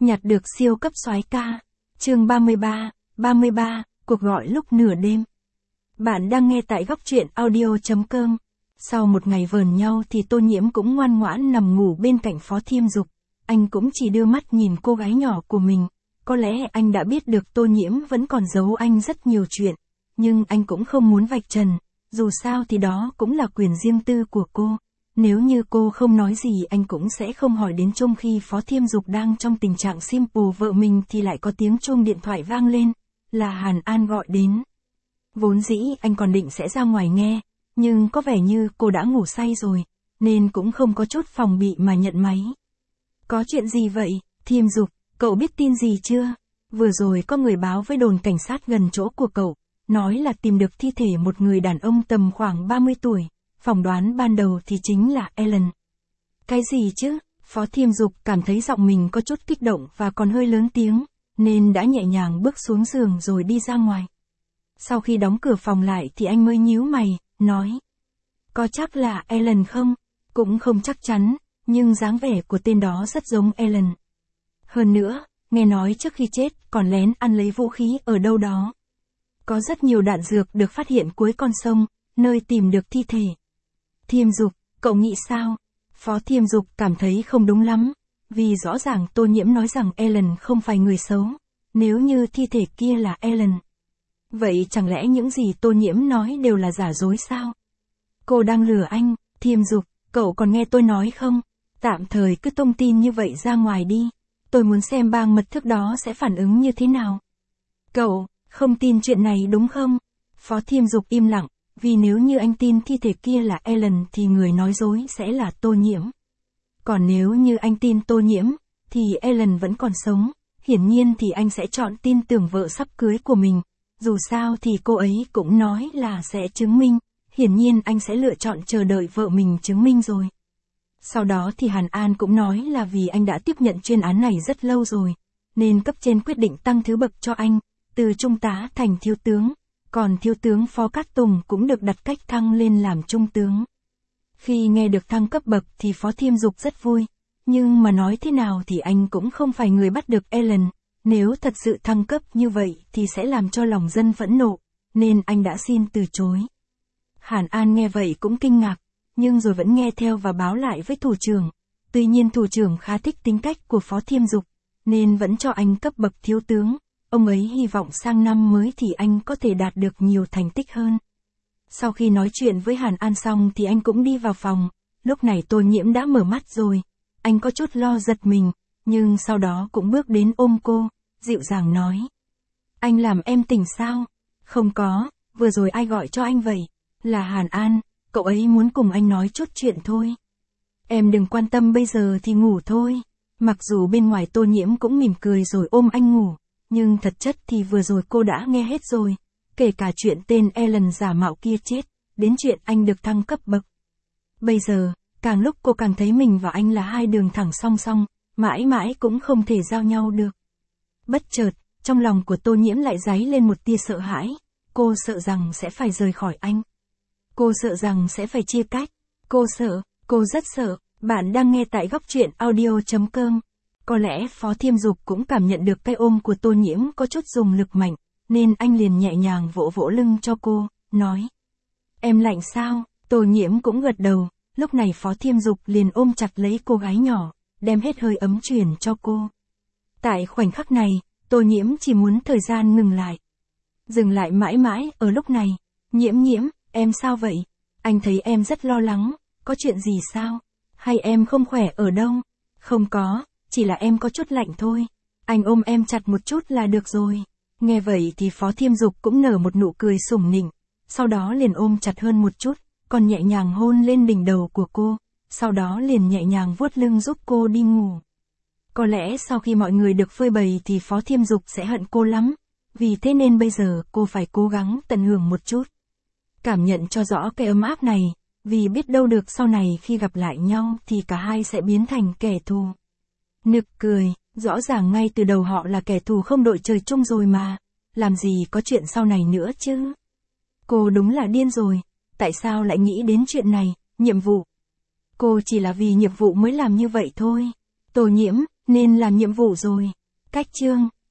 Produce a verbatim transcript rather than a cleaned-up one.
Nhặt được siêu cấp soái ca. Chương ba mươi ba, ba mươi ba, cuộc gọi lúc nửa đêm. Bạn đang nghe tại góc truyện audio chấm com. Sau một ngày vờn nhau thì Tô Nhiễm cũng ngoan ngoãn nằm ngủ bên cạnh Phó Thiêm Dục. Anh cũng chỉ đưa mắt nhìn cô gái nhỏ của mình. Có lẽ anh đã biết được Tô Nhiễm vẫn còn giấu anh rất nhiều chuyện. Nhưng anh cũng không muốn vạch trần. Dù sao thì đó cũng là quyền riêng tư của cô. Nếu như cô không nói gì anh cũng sẽ không hỏi đến. Trong khi Phó Thiêm Dục đang trong tình trạng simple vợ mình thì lại có tiếng chuông điện thoại vang lên. Là Hàn An gọi đến. Vốn dĩ anh còn định sẽ ra ngoài nghe. Nhưng có vẻ như cô đã ngủ say rồi. Nên cũng không có chút phòng bị mà nhận máy. Có chuyện gì vậy, Thiêm Dục, cậu biết tin gì chưa? Vừa rồi có người báo với đồn cảnh sát gần chỗ của cậu. Nói là tìm được thi thể một người đàn ông tầm khoảng ba mươi tuổi. Phỏng đoán ban đầu thì chính là Alan. Cái gì chứ? Phó Thiêm Dục cảm thấy giọng mình có chút kích động và còn hơi lớn tiếng, nên đã nhẹ nhàng bước xuống giường rồi đi ra ngoài. Sau khi đóng cửa phòng lại thì anh mới nhíu mày, nói. Có chắc là Alan không? Cũng không chắc chắn, nhưng dáng vẻ của tên đó rất giống Alan. Hơn nữa, nghe nói trước khi chết còn lén ăn lấy vũ khí ở đâu đó. Có rất nhiều đạn dược được phát hiện cuối con sông, nơi tìm được thi thể. Thiêm Dục, cậu nghĩ sao? Phó Thiêm Dục cảm thấy không đúng lắm, vì rõ ràng Tô Nhiễm nói rằng Alan không phải người xấu, nếu như thi thể kia là Alan. Vậy chẳng lẽ những gì Tô Nhiễm nói đều là giả dối sao? Cô đang lừa anh, Thiêm Dục, cậu còn nghe tôi nói không? Tạm thời cứ tung tin như vậy ra ngoài đi, tôi muốn xem bang mật thước đó sẽ phản ứng như thế nào. Cậu, không tin chuyện này đúng không? Phó Thiêm Dục im lặng. Vì nếu như anh tin thi thể kia là Alan thì người nói dối sẽ là Tô Nhiễm. Còn nếu như anh tin Tô Nhiễm, thì Alan vẫn còn sống, hiển nhiên thì anh sẽ chọn tin tưởng vợ sắp cưới của mình. Dù sao thì cô ấy cũng nói là sẽ chứng minh, hiển nhiên anh sẽ lựa chọn chờ đợi vợ mình chứng minh rồi. Sau đó thì Hàn An cũng nói là vì anh đã tiếp nhận chuyên án này rất lâu rồi, nên cấp trên quyết định tăng thứ bậc cho anh, từ trung tá thành thiếu tướng. Còn thiếu tướng Phó Cát Tùng cũng được đặt cách thăng lên làm trung tướng. Khi nghe được thăng cấp bậc thì Phó Thiêm Dục rất vui. Nhưng mà nói thế nào thì anh cũng không phải người bắt được Alan. Nếu thật sự thăng cấp như vậy thì sẽ làm cho lòng dân phẫn nộ. Nên anh đã xin từ chối. Hàn An nghe vậy cũng kinh ngạc. Nhưng rồi vẫn nghe theo và báo lại với thủ trưởng. Tuy nhiên thủ trưởng khá thích tính cách của Phó Thiêm Dục. Nên vẫn cho anh cấp bậc thiếu tướng. Ông ấy hy vọng sang năm mới thì anh có thể đạt được nhiều thành tích hơn. Sau khi nói chuyện với Hàn An xong thì anh cũng đi vào phòng. Lúc này Tô Nhiễm đã mở mắt rồi. Anh có chút lo giật mình, nhưng sau đó cũng bước đến ôm cô, dịu dàng nói. Anh làm em tỉnh sao? Không có, vừa rồi ai gọi cho anh vậy? Là Hàn An, cậu ấy muốn cùng anh nói chút chuyện thôi. Em đừng quan tâm, bây giờ thì ngủ thôi. Mặc dù bên ngoài Tô Nhiễm cũng mỉm cười rồi ôm anh ngủ. Nhưng thật chất thì vừa rồi cô đã nghe hết rồi, kể cả chuyện tên Alan giả mạo kia chết, đến chuyện anh được thăng cấp bậc. Bây giờ, càng lúc cô càng thấy mình và anh là hai đường thẳng song song, mãi mãi cũng không thể giao nhau được. Bất chợt, trong lòng của Tô Nhiễm lại dấy lên một tia sợ hãi, cô sợ rằng sẽ phải rời khỏi anh. Cô sợ rằng sẽ phải chia cách, cô sợ, cô rất sợ. Bạn đang nghe tại góc truyện audio chấm com. Có lẽ Phó Thiêm Dục cũng cảm nhận được cái ôm của Tô Nhiễm có chút dùng lực mạnh, nên anh liền nhẹ nhàng vỗ vỗ lưng cho cô, nói. Em lạnh sao? Tô Nhiễm cũng gật đầu, lúc này Phó Thiêm Dục liền ôm chặt lấy cô gái nhỏ, đem hết hơi ấm truyền cho cô. Tại khoảnh khắc này, Tô Nhiễm chỉ muốn thời gian ngừng lại. Dừng lại mãi mãi ở lúc này. Nhiễm Nhiễm, em sao vậy? Anh thấy em rất lo lắng, có chuyện gì sao? Hay em không khỏe ở đâu? Không có. Chỉ là em có chút lạnh thôi. Anh ôm em chặt một chút là được rồi. Nghe vậy thì Phó Thiêm Dục cũng nở một nụ cười sủng nịnh. Sau đó liền ôm chặt hơn một chút, còn nhẹ nhàng hôn lên đỉnh đầu của cô. Sau đó liền nhẹ nhàng vuốt lưng giúp cô đi ngủ. Có lẽ sau khi mọi người được phơi bày thì Phó Thiêm Dục sẽ hận cô lắm. Vì thế nên bây giờ cô phải cố gắng tận hưởng một chút. Cảm nhận cho rõ cái ấm áp này. Vì biết đâu được sau này khi gặp lại nhau thì cả hai sẽ biến thành kẻ thù. Nực cười, rõ ràng ngay từ đầu họ là kẻ thù không đội trời chung rồi mà, làm gì có chuyện sau này nữa chứ. Cô đúng là điên rồi, tại sao lại nghĩ đến chuyện này, nhiệm vụ. Cô chỉ là vì nhiệm vụ mới làm như vậy thôi. Tô Nhiễm, Nên làm nhiệm vụ rồi. Cách chương.